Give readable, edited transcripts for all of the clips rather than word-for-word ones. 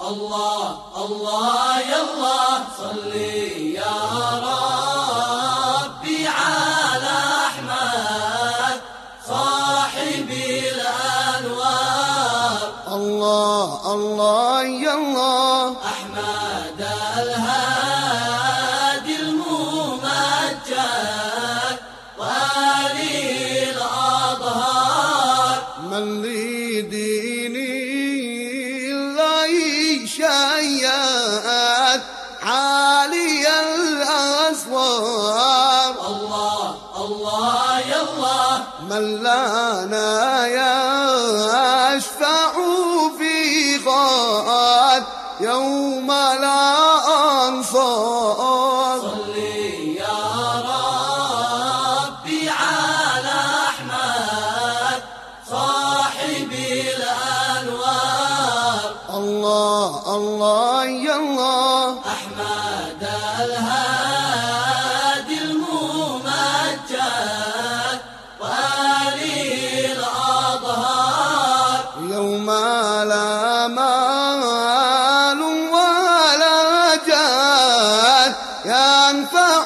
الله الله يا الله صلي يا ربي على أحمد صاحب الأنوار. الله الله يا الله أحمد الهادي الممجد ولي الأظهار. من لديني الله شياد عالي الأسوار. الله الله يا الله من لنا يشفع في غاد يوم لا أنصار. صلي يا ربي على أحمد صاحب الأنوار. الله الله يا الله أحمد الهادي الممجد ولي الأظهار. يوم لا مال ولا جاه ينفع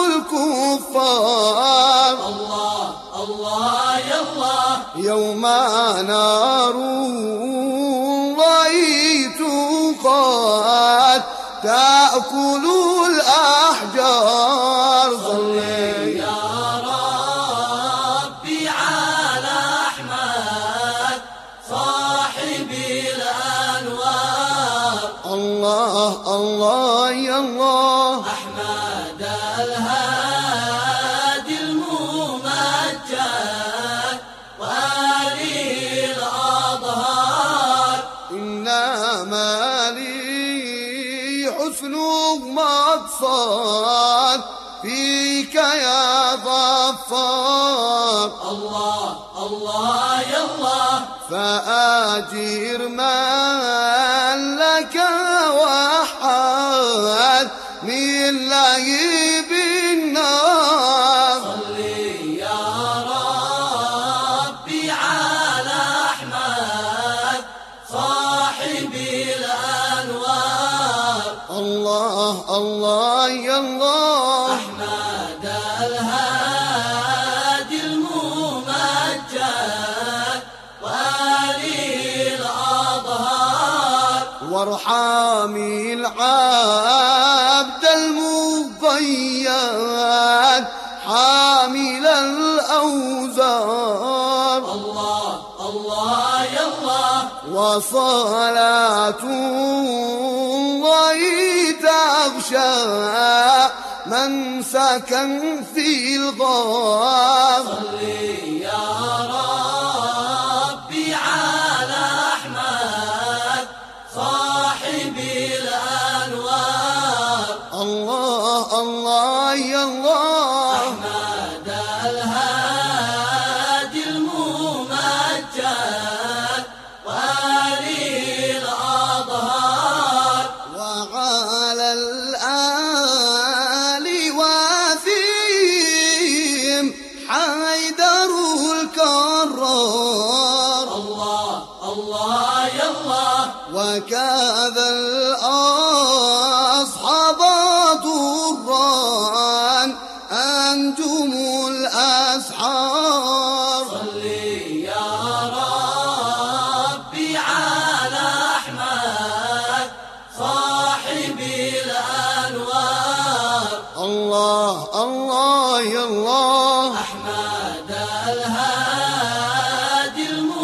الكفار. الله الله يا الله يوم نار الله تقاد تأكل الأحجار. صلي يا ربي على أحمد صاحب الأنوار. الله الله يا الله أحمد الهادي الممجد ولي الأظهار. إنما لي حسن مقصد فيك يا غفار. الله الله يا الله فأجر من لك وحد من لهيب النار. صلي يا ربي على أحمد صاحب الأنوار. الله الله يا الله أحمد الهادي الممجد ولي الأظهار. وارحم العبد المقيد حامل الأوزار. الله الله يا الله وصلاة الله تغشى من سكن في الغار. صلي يا ربي على أحمد صاحب الأنوار. الله الله يا الله أحمد الهادي الممجد ولي الأظهار. وعلى الآل وفيهم حيدر الكرار. الله الله يا الله وكذا الأصحاب ضران أنجم الأسحار. صلي يا ربي على أحمد صاحب الأنوار. الله الله يا الله أحمد الهادي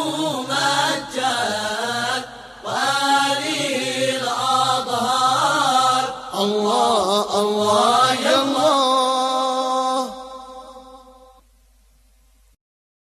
الممجد ولي الأظهار. الله الله